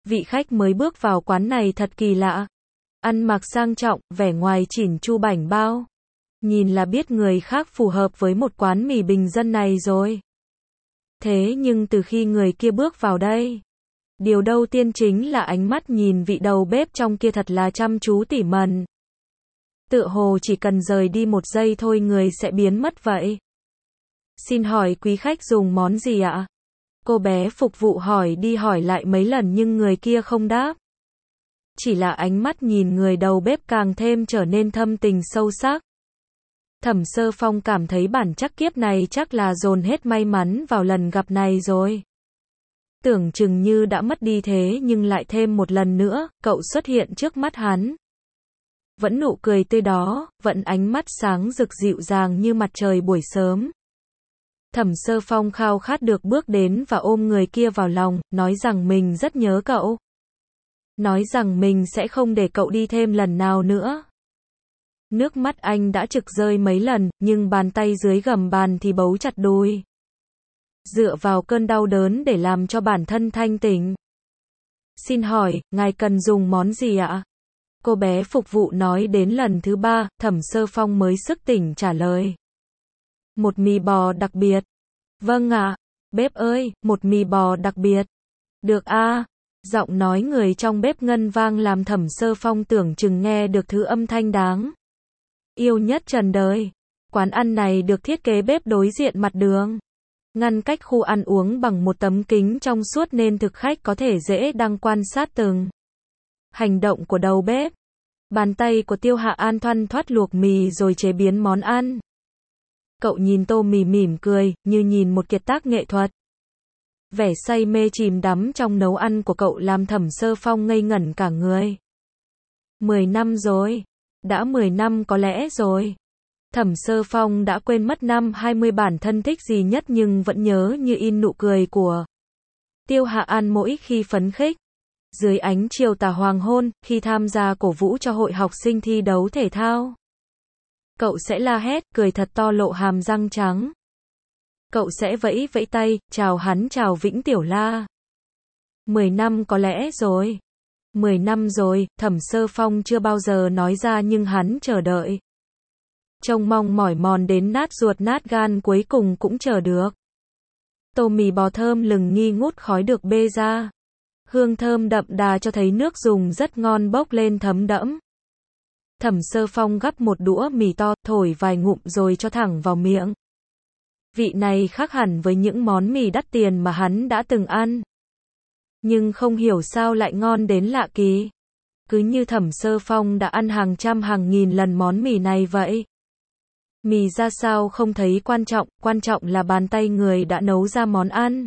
Vị khách mới bước vào quán này thật kỳ lạ. Ăn mặc sang trọng, vẻ ngoài chỉn chu bảnh bao. Nhìn là biết người khác phù hợp với một quán mì bình dân này rồi. Thế nhưng từ khi người kia bước vào đây, điều đầu tiên chính là ánh mắt nhìn vị đầu bếp trong kia thật là chăm chú tỉ mẩn. Tựa hồ chỉ cần rời đi một giây thôi người sẽ biến mất vậy. Xin hỏi quý khách dùng món gì ạ? Cô bé phục vụ hỏi đi hỏi lại mấy lần nhưng người kia không đáp. Chỉ là ánh mắt nhìn người đầu bếp càng thêm trở nên thâm tình sâu sắc. Thẩm Sơ Phong cảm thấy bản chắc kiếp này chắc là dồn hết may mắn vào lần gặp này rồi. Tưởng chừng như đã mất đi thế nhưng lại thêm một lần nữa, cậu xuất hiện trước mắt hắn. Vẫn nụ cười tươi đó, vẫn ánh mắt sáng rực dịu dàng như mặt trời buổi sớm. Thẩm Sơ Phong khao khát được bước đến và ôm người kia vào lòng, nói rằng mình rất nhớ cậu. Nói rằng mình sẽ không để cậu đi thêm lần nào nữa. Nước mắt anh đã trực rơi mấy lần, nhưng bàn tay dưới gầm bàn thì bấu chặt đùi. Dựa vào cơn đau đớn để làm cho bản thân thanh tỉnh. Xin hỏi, ngài cần dùng món gì ạ? Cô bé phục vụ nói đến lần thứ 3, Thẩm Sơ Phong mới sức tỉnh trả lời. Một mì bò đặc biệt. Vâng ạ. Bếp ơi, một mì bò đặc biệt. Được a. Giọng nói người trong bếp ngân vang làm Thẩm Sơ Phong tưởng chừng nghe được thứ âm thanh đáng yêu nhất trần đời. Quán ăn này được thiết kế bếp đối diện mặt đường, ngăn cách khu ăn uống bằng một tấm kính trong suốt nên thực khách có thể dễ dàng quan sát từng hành động của đầu bếp. Bàn tay của Tiêu Hạ An thoăn thoắt luộc mì rồi chế biến món ăn. Cậu nhìn tô mì mỉm cười, như nhìn một kiệt tác nghệ thuật. Vẻ say mê chìm đắm trong nấu ăn của cậu làm Thẩm Sơ Phong ngây ngẩn cả người. 10 năm rồi. Đã 10 năm có lẽ rồi. Thẩm Sơ Phong đã quên mất năm 20 bản thân thích gì nhất nhưng vẫn nhớ như in nụ cười của Tiêu Hạ An mỗi khi phấn khích. Dưới ánh chiều tà hoàng hôn, khi tham gia cổ vũ cho hội học sinh thi đấu thể thao. Cậu sẽ la hét, cười thật to lộ hàm răng trắng. Cậu sẽ vẫy vẫy tay, chào hắn chào Vĩnh Tiểu La. 10 năm có lẽ rồi. 10 năm rồi, Thẩm Sơ Phong chưa bao giờ nói ra nhưng hắn chờ đợi. Trông mong mỏi mòn đến nát ruột nát gan cuối cùng cũng chờ được. Tô mì bò thơm lừng nghi ngút khói được bê ra. Hương thơm đậm đà cho thấy nước dùng rất ngon bốc lên thấm đẫm. Thẩm Sơ Phong gắp một đũa mì to, thổi vài ngụm rồi cho thẳng vào miệng. Vị này khác hẳn với những món mì đắt tiền mà hắn đã từng ăn. Nhưng không hiểu sao lại ngon đến lạ kỳ. Cứ như Thẩm Sơ Phong đã ăn hàng trăm hàng nghìn lần món mì này vậy. Mì ra sao không thấy quan trọng là bàn tay người đã nấu ra món ăn.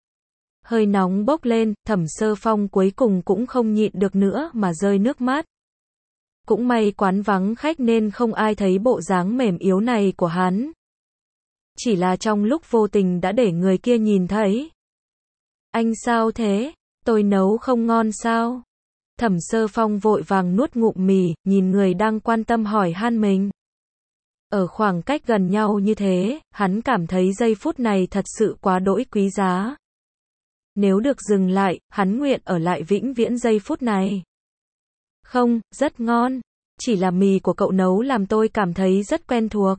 Hơi nóng bốc lên, Thẩm Sơ Phong cuối cùng cũng không nhịn được nữa mà rơi nước mắt. Cũng may quán vắng khách nên không ai thấy bộ dáng mềm yếu này của hắn. Chỉ là trong lúc vô tình đã để người kia nhìn thấy. Anh sao thế? Tôi nấu không ngon sao? Thẩm Sơ Phong vội vàng nuốt ngụm mì, nhìn người đang quan tâm hỏi han mình. Ở khoảng cách gần nhau như thế, hắn cảm thấy giây phút này thật sự quá đỗi quý giá. Nếu được dừng lại, hắn nguyện ở lại vĩnh viễn giây phút này. Không, rất ngon. Chỉ là mì của cậu nấu làm tôi cảm thấy rất quen thuộc.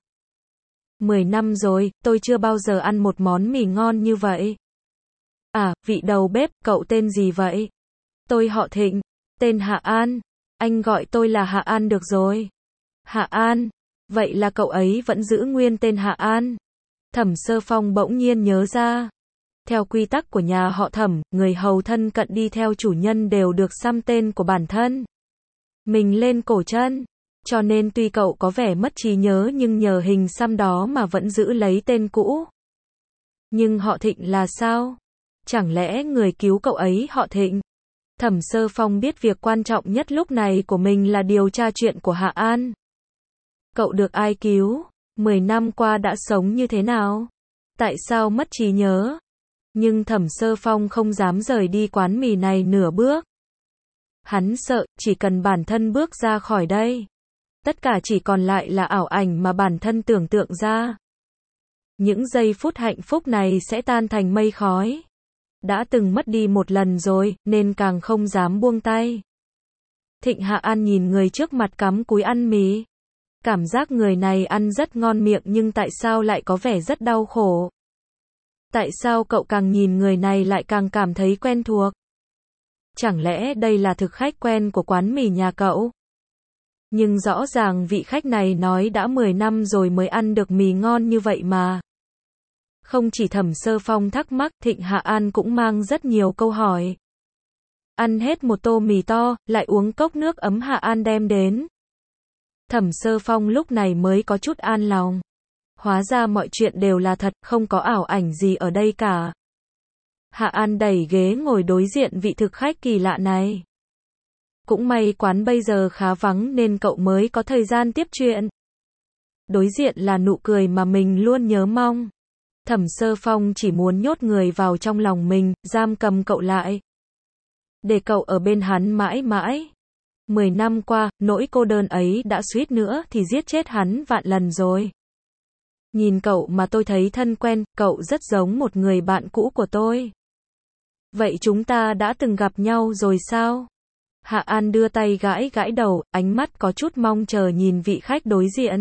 10 năm rồi, tôi chưa bao giờ ăn một món mì ngon như vậy. À, vị đầu bếp, cậu tên gì vậy? Tôi họ Thịnh, tên Hạ An. Anh gọi tôi là Hạ An được rồi. Hạ An, vậy là cậu ấy vẫn giữ nguyên tên Hạ An. Thẩm Sơ Phong bỗng nhiên nhớ ra. Theo quy tắc của nhà họ Thẩm, người hầu thân cận đi theo chủ nhân đều được xăm tên của bản thân mình lên cổ chân. Cho nên tuy cậu có vẻ mất trí nhớ nhưng nhờ hình xăm đó mà vẫn giữ lấy tên cũ. Nhưng họ Thịnh là sao? Chẳng lẽ người cứu cậu ấy họ Thịnh? Thẩm Sơ Phong biết việc quan trọng nhất lúc này của mình là điều tra chuyện của Hạ An. Cậu được ai cứu? 10 năm qua đã sống như thế nào? Tại sao mất trí nhớ? Nhưng Thẩm Sơ Phong không dám rời đi quán mì này nửa bước. Hắn sợ, chỉ cần bản thân bước ra khỏi đây, tất cả chỉ còn lại là ảo ảnh mà bản thân tưởng tượng ra. Những giây phút hạnh phúc này sẽ tan thành mây khói. Đã từng mất đi một lần rồi, nên càng không dám buông tay. Thịnh Hạ An nhìn người trước mặt cắm cúi ăn mì. Cảm giác người này ăn rất ngon miệng nhưng tại sao lại có vẻ rất đau khổ? Tại sao cậu càng nhìn người này lại càng cảm thấy quen thuộc? Chẳng lẽ đây là thực khách quen của quán mì nhà cậu? Nhưng rõ ràng vị khách này nói đã 10 năm rồi mới ăn được mì ngon như vậy mà. Không chỉ Thẩm Sơ Phong thắc mắc, Thịnh Hạ An cũng mang rất nhiều câu hỏi. Ăn hết một tô mì to, lại uống cốc nước ấm Hạ An đem đến. Thẩm Sơ Phong lúc này mới có chút an lòng. Hóa ra mọi chuyện đều là thật, không có ảo ảnh gì ở đây cả. Hạ An đẩy ghế ngồi đối diện vị thực khách kỳ lạ này. Cũng may quán bây giờ khá vắng nên cậu mới có thời gian tiếp chuyện. Đối diện là nụ cười mà mình luôn nhớ mong. Thẩm Sơ Phong chỉ muốn nhốt người vào trong lòng mình, giam cầm cậu lại. Để cậu ở bên hắn mãi mãi. 10 năm qua, nỗi cô đơn ấy đã suýt nữa thì giết chết hắn vạn lần rồi. Nhìn cậu mà tôi thấy thân quen, cậu rất giống một người bạn cũ của tôi. Vậy chúng ta đã từng gặp nhau rồi sao? Hạ An đưa tay gãi gãi đầu, ánh mắt có chút mong chờ nhìn vị khách đối diện.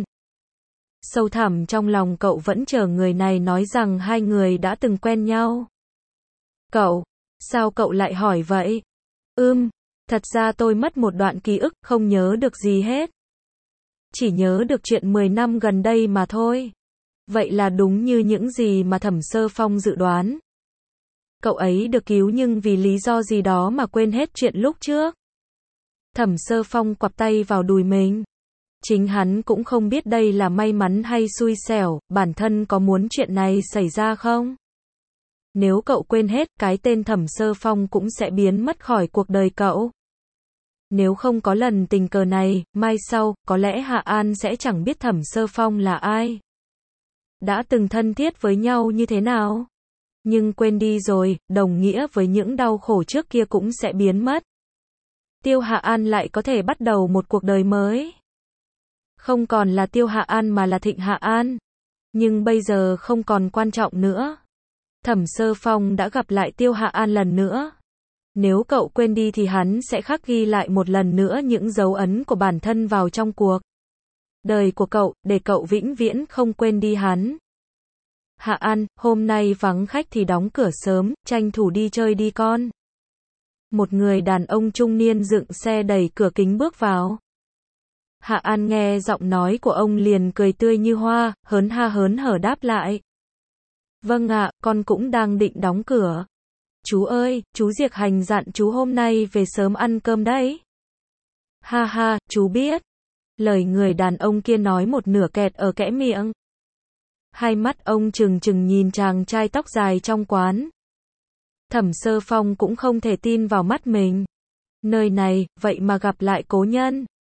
Sâu thẳm trong lòng cậu vẫn chờ người này nói rằng hai người đã từng quen nhau. Cậu, sao cậu lại hỏi vậy? Thật ra tôi mất một đoạn ký ức, không nhớ được gì hết. Chỉ nhớ được chuyện 10 năm gần đây mà thôi. Vậy là đúng như những gì mà Thẩm Sơ Phong dự đoán. Cậu ấy được cứu nhưng vì lý do gì đó mà quên hết chuyện lúc trước. Thẩm Sơ Phong quặp tay vào đùi mình. Chính hắn cũng không biết đây là may mắn hay xui xẻo, bản thân có muốn chuyện này xảy ra không? Nếu cậu quên hết, cái tên Thẩm Sơ Phong cũng sẽ biến mất khỏi cuộc đời cậu. Nếu không có lần tình cờ này, mai sau, có lẽ Hạ An sẽ chẳng biết Thẩm Sơ Phong là ai. Đã từng thân thiết với nhau như thế nào? Nhưng quên đi rồi, đồng nghĩa với những đau khổ trước kia cũng sẽ biến mất. Tiêu Hạ An lại có thể bắt đầu một cuộc đời mới. Không còn là Tiêu Hạ An mà là Thịnh Hạ An. Nhưng bây giờ không còn quan trọng nữa. Thẩm Sơ Phong đã gặp lại Tiêu Hạ An lần nữa. Nếu cậu quên đi thì hắn sẽ khắc ghi lại một lần nữa những dấu ấn của bản thân vào trong cuộc đời của cậu, để cậu vĩnh viễn không quên đi hắn. Hạ An, hôm nay vắng khách thì đóng cửa sớm, tranh thủ đi chơi đi con. Một người đàn ông trung niên dựng xe đẩy cửa kính bước vào. Hạ An nghe giọng nói của ông liền cười tươi như hoa, hớn hở đáp lại. Vâng ạ, con cũng đang định đóng cửa. Chú ơi, chú Diệc Hành dặn chú hôm nay về sớm ăn cơm đấy. Ha ha, chú biết. Lời người đàn ông kia nói một nửa kẹt ở kẽ miệng. Hai mắt ông trừng trừng nhìn chàng trai tóc dài trong quán. Thẩm Sơ Phong cũng không thể tin vào mắt mình. Nơi này, vậy mà gặp lại cố nhân.